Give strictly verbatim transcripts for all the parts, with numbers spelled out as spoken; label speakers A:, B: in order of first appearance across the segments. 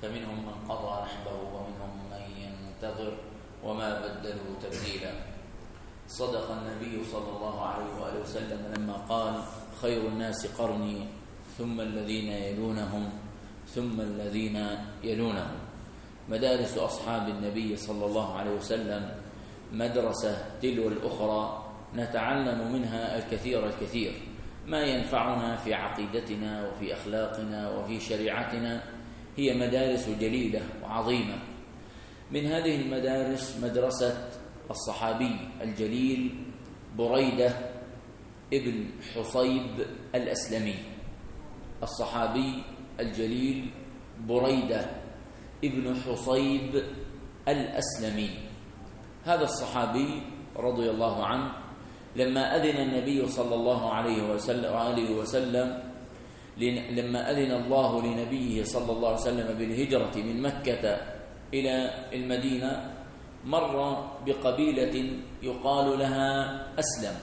A: فمنهم من قضى نحبه ومنهم من ينتظر وما بدلوا تبديلا. صدق النبي صلى الله عليه وآله وسلم لما قال: خير الناس قرني ثم الذين يلونهم ثم الذين يلونهم. مدارس أصحاب النبي صلى الله عليه وسلم مدرسة تلو الأخرى نتعلم منها الكثير الكثير، ما ينفعنا في عقيدتنا وفي أخلاقنا وفي شريعتنا. هي مدارس جليلة وعظيمة. من هذه المدارس مدرسة الصحابي الجليل بريدة ابن حصيب الأسلمي. الصحابي الجليل بريدة ابن حصيب الأسلمي، هذا الصحابي رضي الله عنه لما أذن النبي صلى الله عليه وسلم, وسلم لما أذن الله لنبيه صلى الله عليه وسلم بالهجرة من مكة إلى المدينة، مر بقبيلة يقال لها أسلم.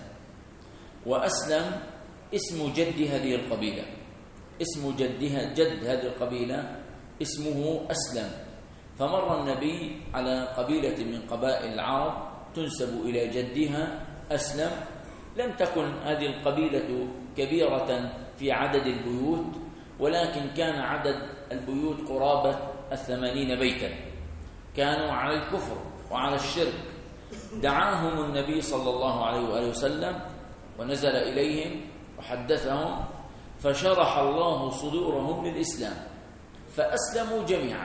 A: وأسلم اسم جد هذه القبيلة، اسم جدها جد هذه القبيلة اسمه أسلم. فمر النبي على قبيلة من قبائل العرب تنسب إلى جدها أسلم. لم تكن هذه القبيلة كبيرة في عدد البيوت، ولكن كان عدد البيوت قرابة الثمانين بيتا، كانوا على الكفر وعلى الشرك. دعاهم النبي صلى الله عليه وآله وسلم ونزل إليهم وحدثهم، فشرح الله صدورهم للإسلام فأسلموا جميعا،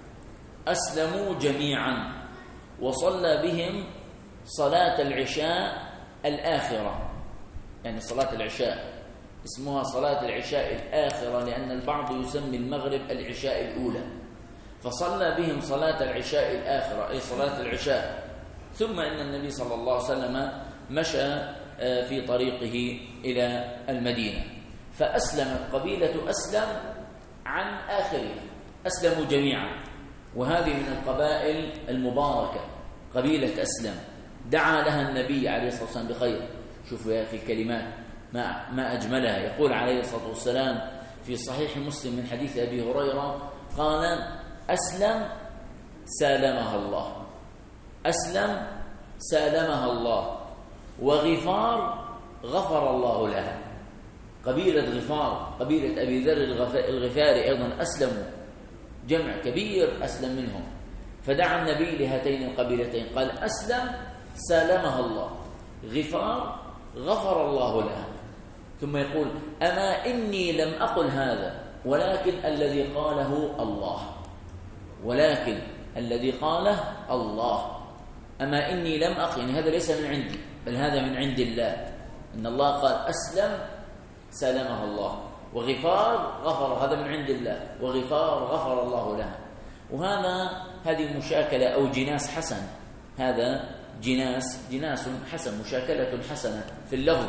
A: أسلموا جميعا. وصلى بهم صلاة العشاء الآخرة، يعني صلاة العشاء اسمها صلاة العشاء الآخرة، لأن البعض يسمي المغرب العشاء الأولى. فصلى بهم صلاة العشاء الآخرة أي صلاة العشاء. ثم إن النبي صلى الله عليه وسلم مشى في طريقه إلى المدينة، فأسلمت قبيلة أسلم عن آخرها، أسلموا جميعا. وهذه من القبائل المباركة قبيلة أسلم، دعا لها النبي عليه الصلاة والسلام بخير. شوفوا يا أخي الكلمات ما, ما أجملها. يقول عليه الصلاة والسلام في صحيح مسلم من حديث أبي هريرة قال: أسلم سالمها الله، أسلم سالمها الله، وغفار غفر الله لها. قبيلة غفار، قبيلة أبي ذر الغفاري أيضا أسلموا، جمع كبير أسلم منهم. فدعا النبي لهاتين القبيلتين قال: أسلم سالمها الله، غفار غفر الله لها. ثم يقول: أما إني لم أقل هذا ولكن الذي قاله الله، ولكن الذي قاله الله. أما إني لم أقل، يعني هذا ليس من عندي بل هذا من عند الله. إن الله قال أسلم سالمها الله، وغفار غفر، هذا من عند الله، وغفار غفر الله لها. وهذا هذه مشاكلة أو جناس حسن، هذا جناس جناس حسن، مشاكلة حسنة في اللفظ.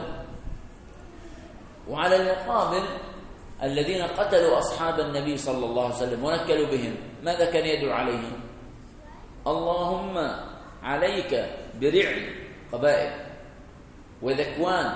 A: وعلى المقابل الذين قتلوا أصحاب النبي صلى الله عليه وسلم ونكلوا بهم، ماذا كان يدعو عليهم؟ اللهم عليك برعل قبائل، وذكوان،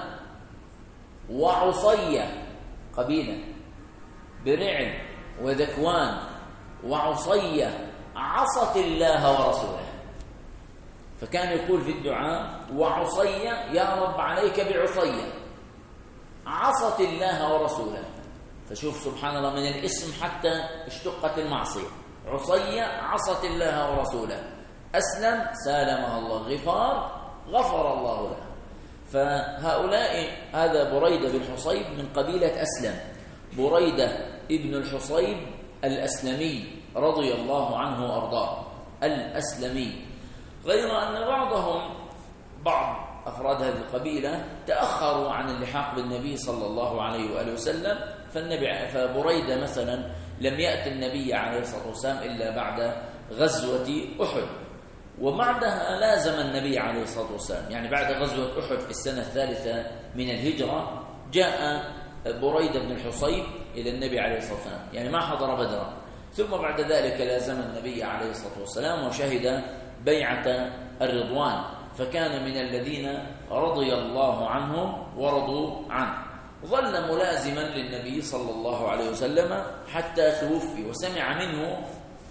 A: وعصية قبيلة، برعل وذكوان وعصية عصت الله ورسوله. فكان يقول في الدعاء: وعصية، يا رب عليك بعصية عصت الله ورسوله. فشوف سبحان الله، من الاسم حتى اشتقت المعصية. عصية عصت الله ورسوله، أسلم سالمها الله، غفار غفر الله لها. فهؤلاء، هذا بريدة بن حصيب من قبيلة أسلم، بريدة ابن الحصيب الأسلمي رضي الله عنه وأرضاه، الأسلمي. غير أن بعضهم، بعض أفراد هذه القبيلة تأخروا عن اللحاق بالنبي صلى الله عليه وآله وسلم. فالنبي فبريدة مثلا لم يأتي النبي عليه الصلاة والسلام إلا بعد غزوة أحد، وبعدها لازم النبي عليه الصلاة والسلام، يعني بعد غزوة أحد في السنة الثالثة من الهجرة جاء بريدة بن الحصيب إلى النبي عليه الصلاة والسلام، يعني ما حضر بدرا. ثم بعد ذلك لازم النبي عليه الصلاة والسلام وشهد بيعة الرضوان، فكان من الذين رضي الله عنهم ورضوا عنه. ظل ملازما للنبي صلى الله عليه وسلم حتى توفي، وسمع منه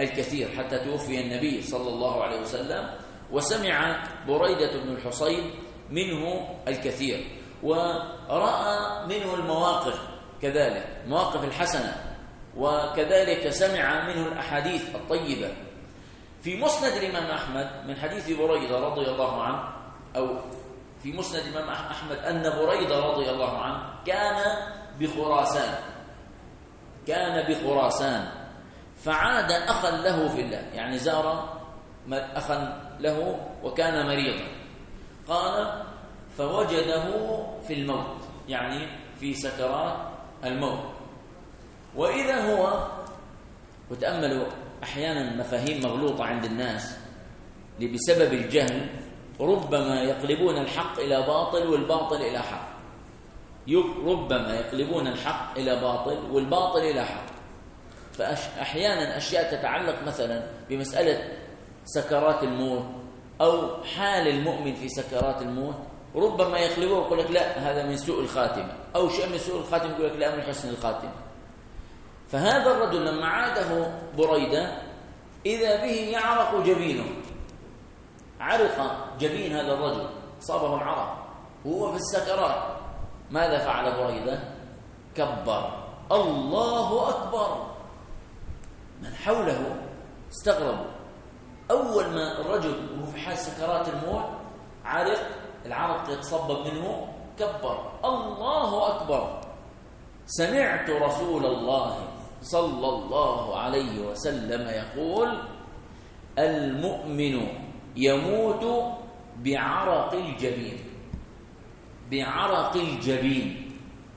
A: الكثير حتى توفي النبي صلى الله عليه وسلم، وسمع بريدة بن الحصيب منه الكثير، ورأى منه المواقف كذلك، مواقف الحسنة، وكذلك سمع منه الأحاديث الطيبة. في مسند الإمام أحمد من حديث بريدة رضي الله عنه، أو في مسند الإمام أحمد أن بريدة رضي الله عنه كان بخراسان كان بخراسان فعاد أخا له في الله، يعني زار أخا له وكان مريضا. قال فوجده في الموت، يعني في سكرات الموت، وإذا هو، وتأملوا أحيانا مفاهيم مغلوطة عند الناس بسبب الجهل، ربما يقلبون الحق إلى باطل والباطل إلى حق، ربما يقلبون الحق إلى باطل والباطل إلى حق. فأحيانا أشياء تتعلق مثلا بمسألة سكرات الموت أو حال المؤمن في سكرات الموت، ربما يقلبوه ويقول لك لا هذا من سوء الخاتمة، أو شيء من سوء الخاتمة يقول لك لا من حسن الخاتمة. فهذا الرجل لما عاده بريدة إذا به يعرق جبينه، عرق جبين هذا الرجل، صابه العرق وهو في السكرات. ماذا فعل بريدة؟ كبر الله أكبر. من حوله استغربوا. أول ما الرجل وهو في حال سكرات الموت عرق، العرق يتصبب منه، كبر الله أكبر. سمعت رسول الله صلى الله عليه وسلم يقول المؤمن يموت بعرق الجبين، بعرق الجبين.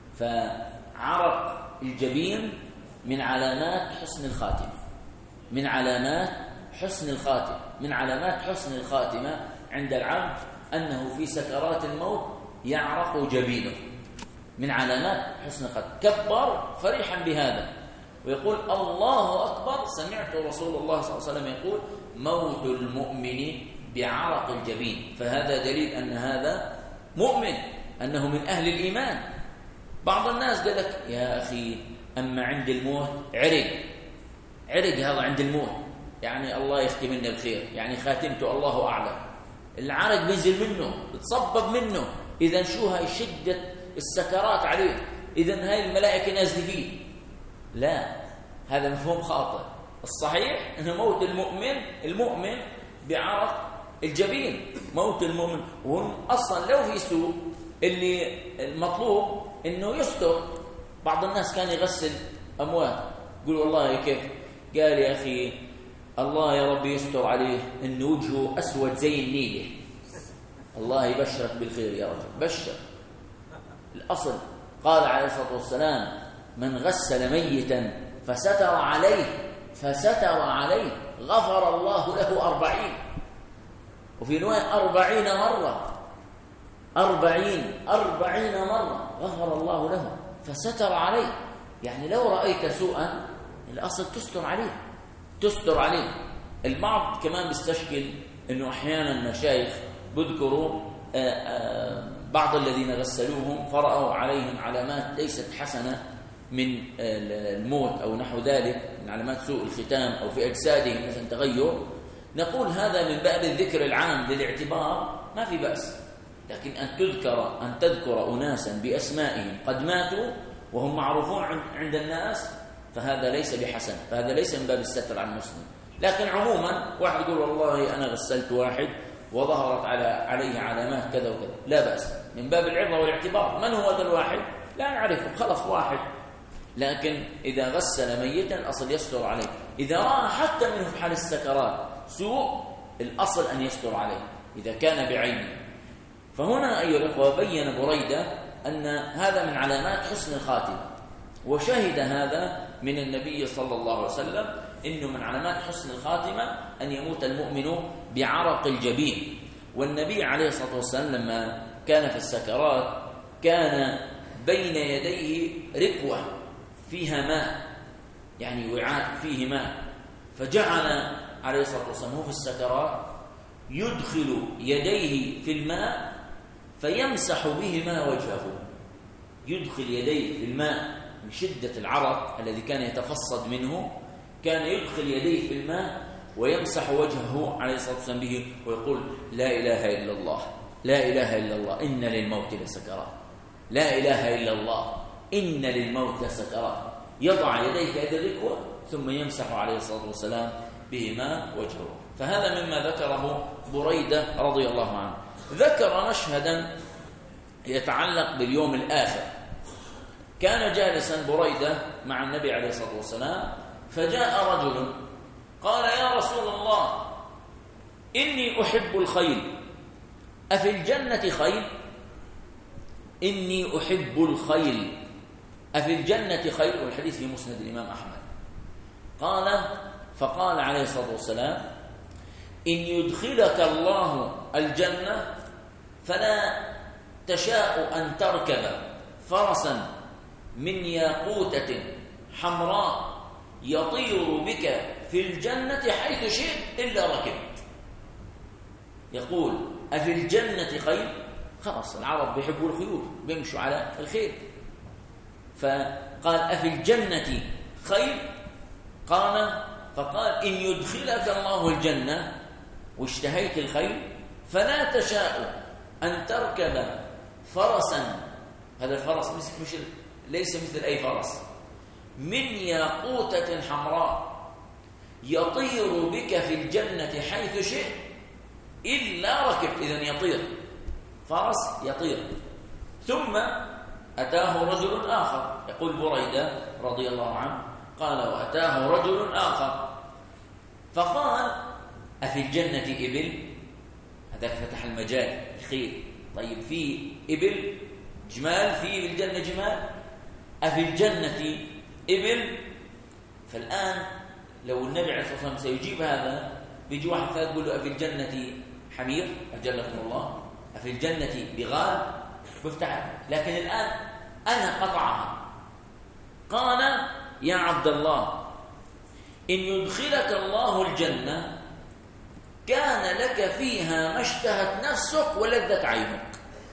A: فعرق الجبين من علامات حسن الخاتمة، من علامات حسن الخاتمة من علامات حسن الخاتمة عند العبد أنه في سكرات الموت يعرق جبينه، من علامات حسن الخاتمة. كبر فرحا بهذا ويقول الله أكبر. سمعت رسول الله صلى الله عليه وسلم يقول موت المؤمن بعرق الجبين. فهذا دليل أن هذا مؤمن، أنه من أهل الإيمان. بعض الناس قال لك يا أخي أما عند الموت عرق عرق هذا عند الموت، يعني الله يختم لنا بخير، يعني خاتمته الله أعلم. العرق بينزل منه، يتصبب منه، إذا شو هاي شدة السكرات عليه، إذا هاي الملائكة نازل فيه. لا، هذا مفهوم خاطئ. الصحيح أنه موت المؤمن المؤمن بعرق الجبين، موت المؤمن. وهم أصلا لو في سوء اللي المطلوب أنه يستر. بعض الناس كان يغسل أموات، يقول والله كيف؟ قال يا أخي الله يا رب يستر عليه إن وجهه أسود زي النيلة، الله يبشرك بالخير يا رجل، بشر. الأصل قال عليه الصلاة والسلام من غسل ميتا فستر عليه فستر عليه غفر الله له أربعين، وفي رواية أربعين مرة أربعين أربعين مرة غفر الله له فستر عليه. يعني لو رأيت سوءا الأصل تستر عليه تستر عليه. البعض كمان بيستشكل أنه أحيانا مشايخ بذكروا بعض الذين غسلوهم فرأوا عليهم علامات ليست حسنة من الموت أو نحو ذلك، من علامات سوء الختام أو في أجسادهم مثل تغير. نقول هذا من باب الذكر العام للاعتبار، ما في بأس. لكن أن تذكر أن تذكر أناسا بأسمائهم قد ماتوا وهم معروفون عند الناس، فهذا ليس بحسن، فهذا ليس من باب الستر عن المسلم. لكن عموما واحد يقول والله أنا غسلت واحد وظهرت على عليه علامات كذا وكذا، لا بأس، من باب العظة والاعتبار. من هو هذا الواحد؟ لا نعرفه، خلص واحد. لكن إذا غسل ميتا أصل يستر عليه. إذا رأى حتى منه في حال السكرات سوء الأصل أن يستر عليه إذا كان بعينه. فهنا أيها الأخوة بين بريدة أن هذا من علامات حسن الخاتمة، وشهد هذا من النبي صلى الله عليه وسلم إنه من علامات حسن الخاتمة أن يموت المؤمن بعرق الجبين. والنبي عليه الصلاة والسلام لما كان في السكرات كان بين يديه ركوة فيها ماء، يعني وعاء فيه ماء، فجعل عليه الصلاة والسلام هو في السكرات يدخل يديه في الماء فيمسح بهما وجهه، يدخل يديه في الماء من شدة العرق الذي كان يتفصد منه، كان يدخل يديه في الماء ويمسح وجهه عليه الصلاة والسلام به ويقول لا إله إلا الله، لا إله إلا الله، إن للموت لسكرات، لا إله إلا الله، إن للموت لسكرات. يضع يديه في هذه الركوة ثم يمسح عليه الصلاة والسلام بهما وجهه. فهذا مما ذكره بريدة رضي الله عنه. ذكر مشهدا يتعلق باليوم الآخر. كان جالسا بريدة مع النبي عليه الصلاة والسلام، فجاء رجل قال يا رسول الله إني أحب الخيل، أفي الجنة خيل؟ إني أحب الخيل، أفي الجنة خيل؟ والحديث في مسند الإمام أحمد. قال فقال عليه الصلاة والسلام إن يدخلك الله الجنة فلا تشاء أن تركب فرسا من ياقوتة حمراء يطير بك في الجنة حيث شئت إلا ركبت. يقول أفي الجنة خيل؟ خلاص العرب بيحبوا الخيول، بيمشوا على الخيل. فقال أفي الجنة خيل؟ قال فقال إن يدخلك الله الجنة واشتهيت الخيل فلا تشاء أن تركب فرسا، هذا الفرس مش ليس مثل أي فرس، من ياقوتة حمراء يطير بك في الجنة حيث شئت إلا ركبت. إذن يطير، فرس يطير. ثم أتاه رجل آخر، يقول بريدة رضي الله عنه قال وأتاه رجل آخر فقال أفي الجنة إبل؟ هذا فتح المجال، الخيل. طيب في إبل جمال، في الجنة جمال، أفي الجنة إبل؟ فالآن لو النبي عليه الصلاة والسلام سيجيب هذا بيجي واحد ثالث يقول له أفي الجنة حمير أجلكم الله، أفي الجنة بغال، بفتح. لكن الآن أنا قطعها. قال يا عبد الله إن يدخلك الله الجنة كان لك فيها ما اشتهت نفسك ولذت عينك.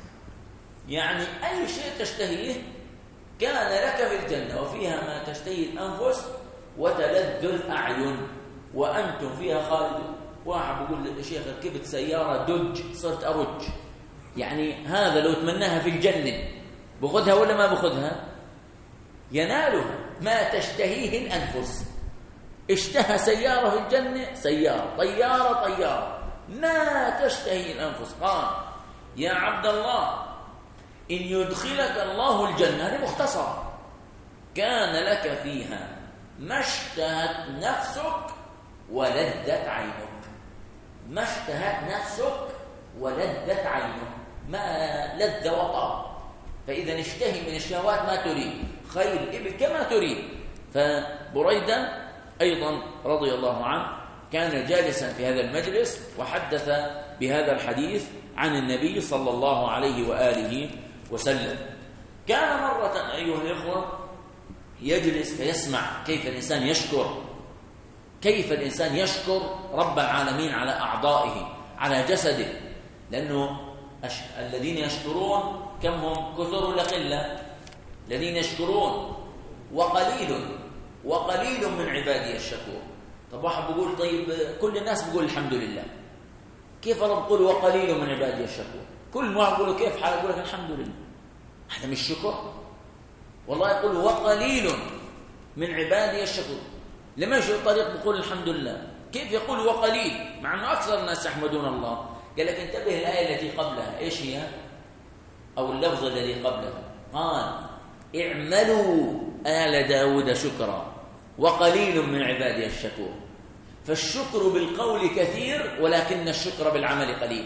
A: يعني أي شيء تشتهيه كان لك في الجنة وفيها ما تشتهي الأنفس وتلذ الأعين وأنتم فيها خالدون. واحد بيقول للشيخ ركبت سيارة دج صرت أرج، يعني هذا لو تمناها في الجنة بأخذها ولا ما بأخذها؟ ينالها ما تشتهيه الأنفس. اشتهى سيارة في الجنة، سيارة، طيارة، طيارة، ما تشتهي الأنفس. قال يا عبد الله إن يدخلك الله الجنة، هذه مختصرة، كان لك فيها ما اشتهت نفسك ولذت عينك. ما اشتهت نفسك ولذت عينك، ما لذ وطاب. فإذا اشتهي من الشهوات ما تريد، خيل إبل كما تريد. فبريدة أيضا رضي الله عنه كان جالسا في هذا المجلس وحدث بهذا الحديث عن النبي صلى الله عليه وآله وسلم. كان مرة أيها الإخوة يجلس فيسمع كيف الإنسان يشكر، كيف الإنسان يشكر رب العالمين على أعضائه، على جسده. لأنه أش... الذين يشكرون كم هم؟ كثر ولا قلة؟ الذين يشكرون وقليل وقليل من عبادي الشكور. طب واحد بيقول طيب كل الناس بيقول الحمد لله، كيف الله بيقول وقليل من عبادي الشكور؟ كل واحد بيقول كيف حال يقول لك الحمد لله، هذا مش شكر. والله يقول وقليل من عبادي الشكور، لما يمشي الطريق بيقول الحمد لله، كيف يقول وقليل مع انه اكثر الناس يحمدون الله؟ قال لك انتبه الايه التي قبلها، ايش هي؟ او اللفظ الذي قبلها، قال اعملوا آل داود شكرا وقليل من عبادي الشكور. فالشكر بالقول كثير ولكن الشكر بالعمل قليل.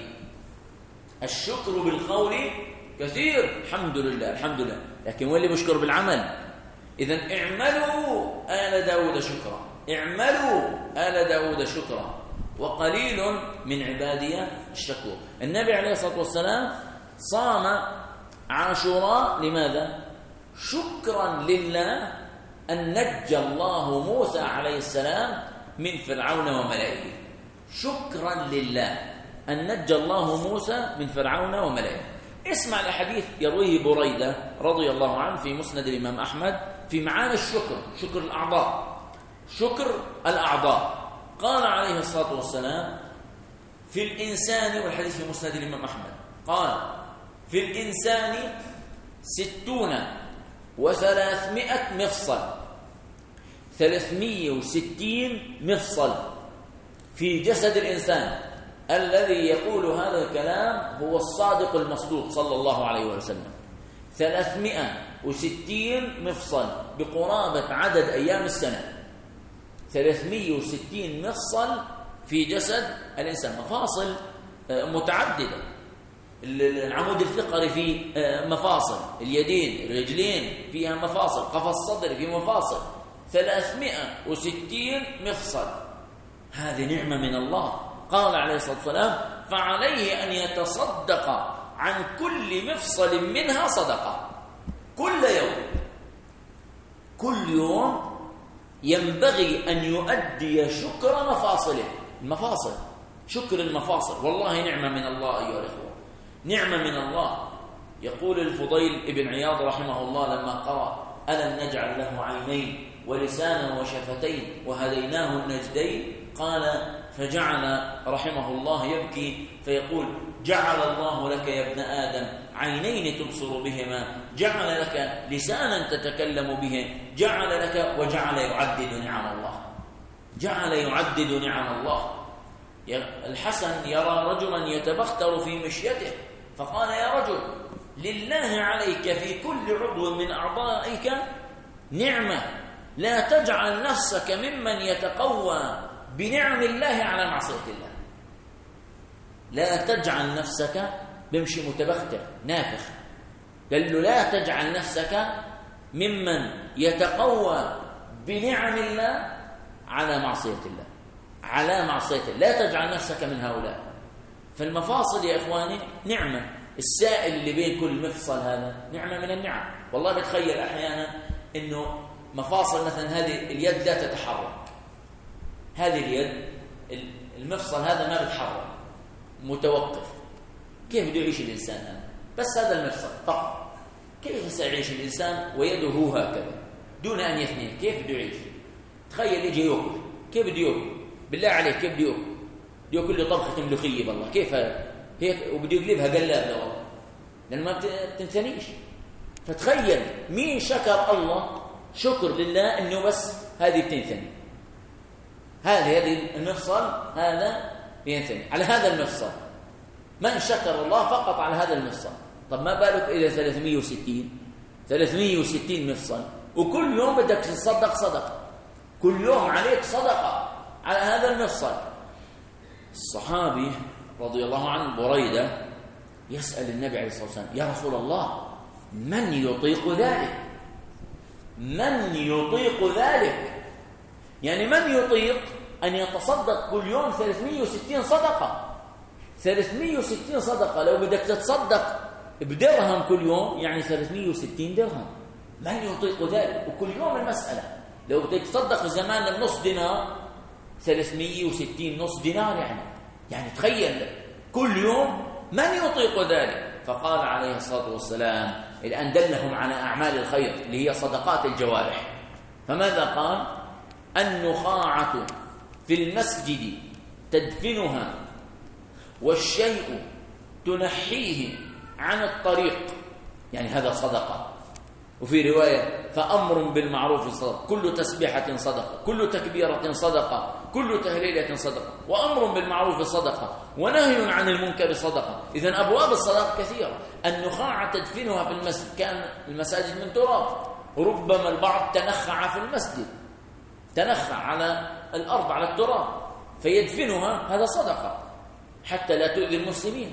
A: الشكر بالقول كثير، الحمد لله الحمد لله، لكن واللي بيشكر بالعمل؟ إذن اعملوا آل داود شكرا، اعملوا آل داود شكرا وقليل من عبادي الشكور. النبي عليه الصلاة والسلام صام عاشوراء لماذا؟ شكرا لله أن نجى الله موسى عليه السلام من فرعون وملئه. شكرا لله أن نجى الله موسى من فرعون وملئه. اسمع الحديث يرويه بريدة رضي الله عنه في مسند الإمام أحمد في معاني الشكر، شكر الأعضاء. شكر الأعضاء. قال عليه الصلاة والسلام في الإنسان، والحديث في مسند الإمام أحمد، قال في الإنسان ستون وثلاثمائة مفصل، ثلاثمائة وستين مفصل في جسد الإنسان. الذي يقول هذا الكلام هو الصادق المصدوق صلى الله عليه وسلم. ثلاثمائة وستين مفصل بقرابة عدد أيام السنة. ثلاثمائة وستين مفصل في جسد الإنسان، مفاصل متعددة. العمود الفقري فيه مفاصل، اليدين الرجلين فيها مفاصل، قفص الصدر فيه مفاصل. ثلاثمائة وستين مفصل، هذه نعمة من الله. قال عليه الصلاة والسلام فعليه أن يتصدق عن كل مفصل منها صدقة كل يوم. كل يوم ينبغي أن يؤدي شكر مفاصله. المفاصل، شكر المفاصل، والله نعمة من الله أيها الأخوة، نعمة من الله. يقول الفضيل ابن عياض رحمه الله لما قرأ ألم نجعل له عينين ولسانا وشفتين وهديناه النجدين، قال فجعل رحمه الله يبكي فيقول جعل الله لك يا ابن آدم عينين تبصر بهما، جعل لك لسانا تتكلم به، جعل لك، وجعل يعدد نعم الله، جعل يعدد نعم الله. الحسن يرى رجلا يتبختر في مشيته فقال يا رجل لله عليك في كل عضو من أعضائك نعمة، لا تجعل نفسك ممن يتقوى بنعم الله على معصية الله. لا تجعل نفسك، بمشي متبختر نافخ، قال له لا تجعل نفسك ممن يتقوى بنعم الله على معصية الله، على معصية الله، لا تجعل نفسك من هؤلاء. فالمفاصل يا إخواني نعمة. السائل اللي بين كل مفصل هذا نعمة من النعم. والله بتخيل أحيانا إنه مفاصل مثلا هذه اليد لا تتحرك، هذه اليد المفصل هذا ما بيتحرك، متوقف. كيف بده يعيش الإنسان هذا؟ بس هذا المفصل فقط. كيف سيعيش الإنسان ويده هكذا دون أن يثنيه؟ كيف بده يعيش؟ تخيل يجي يأكل، كيف بده يأكل؟ بالله عليك كيف بده يأكل؟ بده يأكل له طبخة ملوخية بالله، كيف هيك؟ وبده يقلبها قلاب له والله، لأن ما بتنثنيش. فتخيل مين شكر الله شكر لله إنه بس هذه بتنثني، هذه هذه المفصل هذا ينثني على هذا المفصل. من شكر الله فقط على هذا المفصل. طب ما بالك إذا ثلاثمائة وستين ثلاثمائة وستين مفصل، وكل يوم بدك تصدق صدقة، كل يوم عليك صدقة على هذا المفصل. الصحابي رضي الله عنه بريدة يسأل النبي عليه الصلاة والسلام يا رسول الله من يطيق ذلك؟ من يطيق ذلك؟ يعني من يطيق أن يتصدق كل يوم ثلاثمائة وستين صدقة؟ ثلاثمائة وستين صدقة لو بدك تتصدق بدرهم كل يوم يعني ثلاثمائة وستين درهم. من يطيق ذلك؟ وكل يوم المسألة. لو بدك تصدق زمان النص دينار ثلاثمائة وستين نص دينار يعني يعني تخيل كل يوم من يطيق ذلك؟ فقال عليه الصلاة والسلام الآن دلهم على أعمال الخير اللي هي صدقات الجوارح. فماذا قال؟ النخاعة في المسجد تدفنها والشيء تنحيه عن الطريق، يعني هذا صدقة. وفي رواية فأمر بالمعروف صدقة، كل تسبيحة صدقة، كل تكبيرة صدقة، كل تهليلة صدقة، وأمر بالمعروف صدقة، ونهي عن المنكر صدقة. إذن أبواب الصدقة كثيرة. النخاعة تدفنها في المسجد، كان المساجد من تراب، ربما البعض تنخع في المسجد، تنخع على الأرض على التراب فيدفنها، هذا صدقة حتى لا تؤذي المسلمين.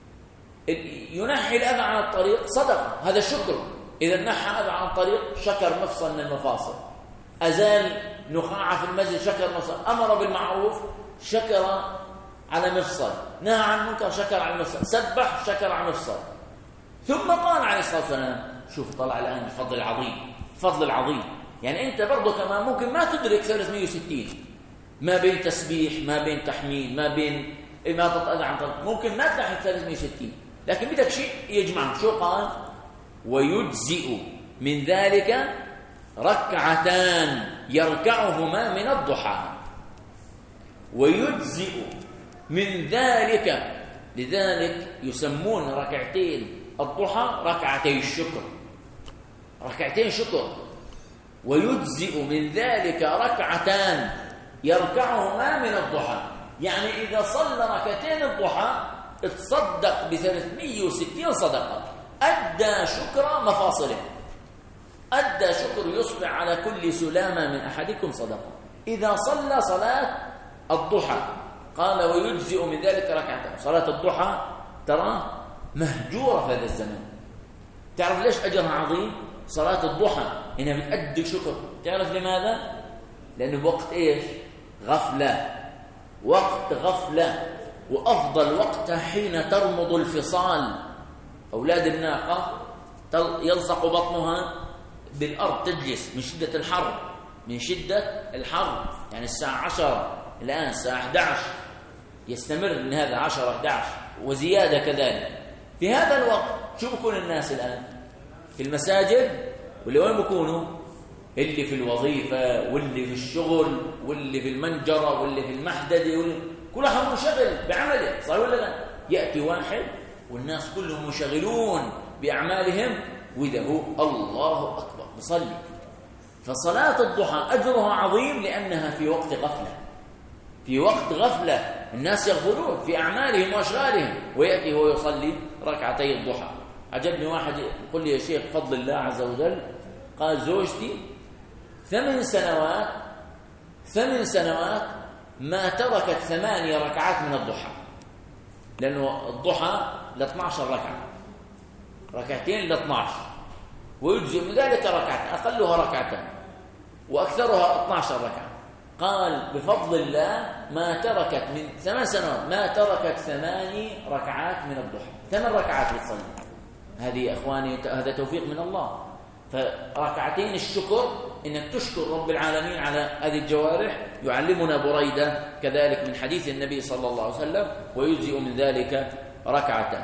A: ينحي الأذى عن الطريق صدقة، هذا شكر. إذا نحى أذى عن الطريق شكر مفصل من المفاصل، أزال نخاعة في المسجد شكر مفصل، أمر بالمعروف شكر على مفصل، نهى عن المنكر شكر على مفصل، سبح شكر على مفصل. ثم قال عليه الصلاة والسلام شوف طلع الآن الفضل العظيم، الفضل العظيم. يعني أنت برضو كمان ممكن ما تدرك ثلاثمائة وستين، ما بين تسبيح، ما بين تحميد، ما بين ما تتأذى عن طريق، ممكن ما تلحق ثلاثمائة وستين، لكن بدك شيء يجمعهم. شو قال؟ ويجزئ من ذلك ركعتان يركعهما من الضحى ويجزئ من ذلك، لذلك يسمون ركعتين الضحى ركعتي الشكر، ركعتين شكر. ويجزئ من ذلك ركعتان يركعهما من الضحى، يعني إذا صلى ركعتين الضحى اتصدق بثلاثمائة وستين صدقة، أدى شكر مفاصله، أدى شكر يصبح على كل سلامة من أحدكم صدقة إذا صلى صلاة الضحى. قال ويجزئ من ذلك ركعتين. صلاة الضحى ترى مهجورة في هذا الزمن. تعرف ليش أجرها عظيم؟ صلاة الضحى إنها بتأدي شكر. تعرف لماذا؟ لأنه بوقت إيش؟ غفلة، وقت غفلة، وأفضل وقتها حين ترمض الفصال. أولاد الناقة يلصق بطنها بالأرض، تجلس من شدة الحر، من شدة الحر. يعني الساعة عشرة الآن الساعة أحد عشر، يستمر من هذا عشرة أحد عشر وزيادة كذلك. في هذا الوقت شو بكون الناس الآن؟ في المساجد، واللي وين بكونوا؟ اللي في الوظيفة، واللي في الشغل، واللي في المنجرة، واللي في المحددة، واللي كل واحد منشغل بعمله، صار ولا لا؟ يأتي واحد والناس كلهم منشغلون بأعمالهم، وإذا هو الله أكبر بصلي. فصلاة الضحى أجرها عظيم لأنها في وقت غفلة، في وقت غفلة الناس يغفلون في أعمالهم وأشغالهم، ويأتي هو يصلي ركعتي الضحى. عجبني واحد يقول لي يا شيخ فضل الله عز وجل، قال زوجتي ثمان سنوات ثمان سنوات ما تركت ثمانية ركعات من الضحى، لأنه الضحى ل اثنعش ركعة، ركعتين ل اثنعش، ويجزئ من ذلك ركعتين، أقلها ركعتين وأكثرها اثنعش ركعة. قال بفضل الله ما تركت من ثمان سنوات ما تركت ثماني ركعات من الضحى، ثمان ركعات بتصلي. هذه يا إخواني هذا توفيق من الله. فركعتين الشكر، إنك تشكر رب العالمين على هذه الجوارح. يعلمنا بريدة كذلك من حديث النبي صلى الله عليه وسلم ويجزئ من ذلك ركعتان.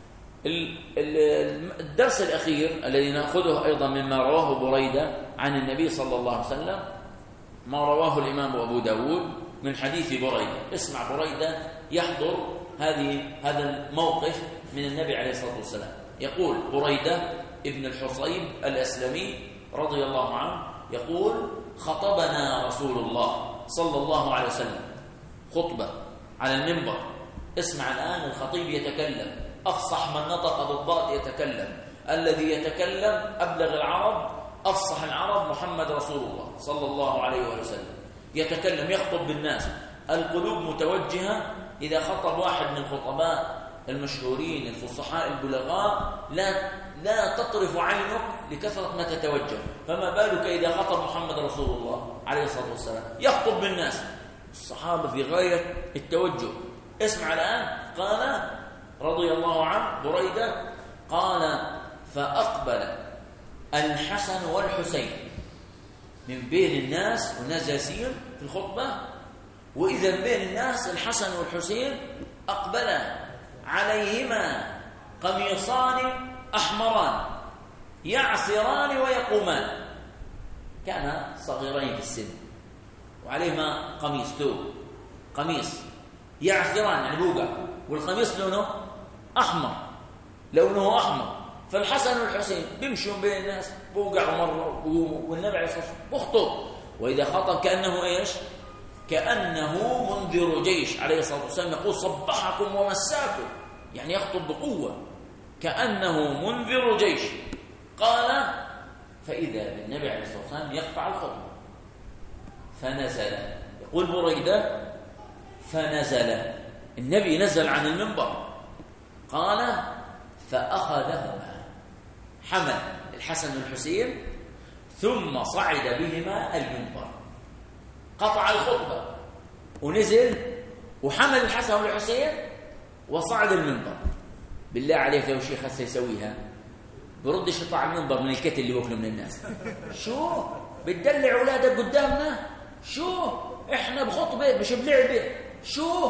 A: الدرس الأخير الذي نأخذه أيضا مما رواه بريدة عن النبي صلى الله عليه وسلم ما رواه الإمام أبو داود من حديث بريدة. اسمع بريدة يحضر هذه هذا الموقف من النبي عليه الصلاة والسلام. يقول بريدة ابن الحصيب الأسلمي رضي الله عنه يقول خطبنا رسول الله صلى الله عليه وسلم خطبة على المنبر. اسمع الآن الخطيب يتكلم، أفصح من نطق بالضاد يتكلم، الذي يتكلم أبلغ العرب أفصح العرب محمد رسول الله صلى الله عليه وسلم. يتكلم يخطب بالناس، القلوب متوجهة. إذا خطب واحد من الخطباء المشهورين الفصحاء البلغاء لا لا تطرف عينك لكثرة ما تتوجه، فما بالك إذا خطب محمد رسول الله عليه الصلاة والسلام يخطب بالناس. الصحابة في غاية التوجه. اسمع الآن. قال رضي الله عنه بريدة قال فأقبل الحسن والحسين من بين الناس، والناس جالسين في الخطبة، وإذا بين الناس الحسن والحسين أقبلا عليهما قميصان أحمران يعصران ويقومان. كان صغيرين في السن وعليهما قميص ثوب، قميص يعصران يعني بوقع، والقميص لونه أحمر، لونه أحمر. فالحسن والحسين بيمشوا بين الناس بوقعوا مرة والنبي عليه الصلاة والسلام بخطب، وإذا خطب كأنه إيش؟ كأنه منذر جيش عليه الصلاة والسلام، يقول صبحكم ومساكم، يعني يخطب بقوة كأنه منذر جيش. قال فإذا بالنبي عليه الصلاة والسلام يقطع الخطبة فنزل. يقول بريدة فنزل النبي، نزل عن المنبر. قال فأخذهما، حمل الحسن والحسين ثم صعد بهما المنبر، قطع الخطبة ونزل وحمل الحسن والحسين وصعد المنبر. بالله عليك لو شيخ هسه يسويها بردش يطلع المنبر من الكتل اللي وكله من الناس. شو بتدلع أولادك قدامنا؟ شو إحنا بخطبة مش بلعبة؟ شو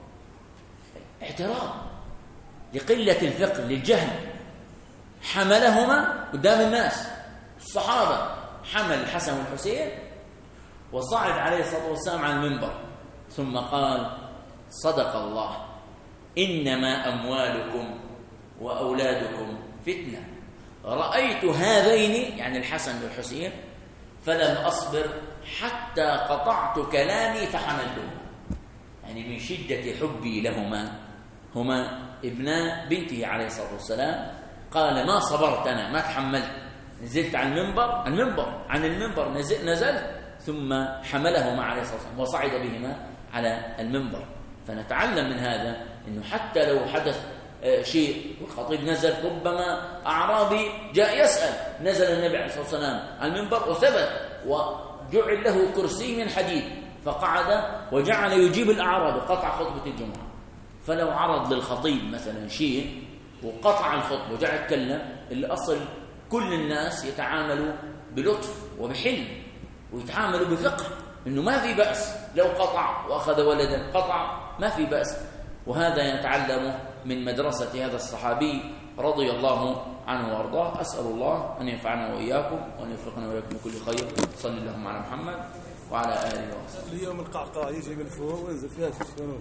A: اعتراض لقلة الفقه للجهل. حملهما قدام الناس الصحابة، حمل الحسن والحسين وصعد عليه الصلاة والسلام على المنبر ثم قال صدق الله إنما أموالكم وأولادكم فتنة رأيت هذين يعني الحسن والحسين فلم أصبر حتى قطعت كلامي فحملتهم، يعني من شدة حبي لهما، هما ابنا بنته عليه الصلاة والسلام، قال ما صبرت أنا، ما تحملت، نزلت عن المنبر المنبر عن المنبر نزل نزلت ثم حملهما عليه الصلاة والسلام وصعد بهما على المنبر. فنتعلم من هذا أنه حتى لو حدث شيء والخطيب نزل، ربما أعرابي جاء يسأل، نزل النبي عليه الصلاة والسلام على المنبر وثبت وجعل له كرسي من حديد فقعد وجعل يجيب الأعرابي، قطع خطبة الجمعة. فلو عرض للخطيب مثلا شيء وقطع الخطبة وجعل يتكلم، الأصل كل الناس يتعاملوا بلطف وبحلم ويتعاملوا بفقه، إنه ما في بأس لو قطع وأخذ ولدا قطع، ما في بأس. وهذا يتعلم من مدرسة هذا الصحابي رضي الله عنه وارضاه. أسأل الله أن ينفعنا وإياكم وأن يوفقنا وإياكم بكل خير. صلى اللهم على محمد وعلى آله وصحبه.
B: اليوم القعقاع يجي من فوق وينزل فيها شنو؟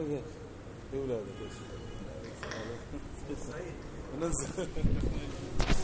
B: يا ولادك نزل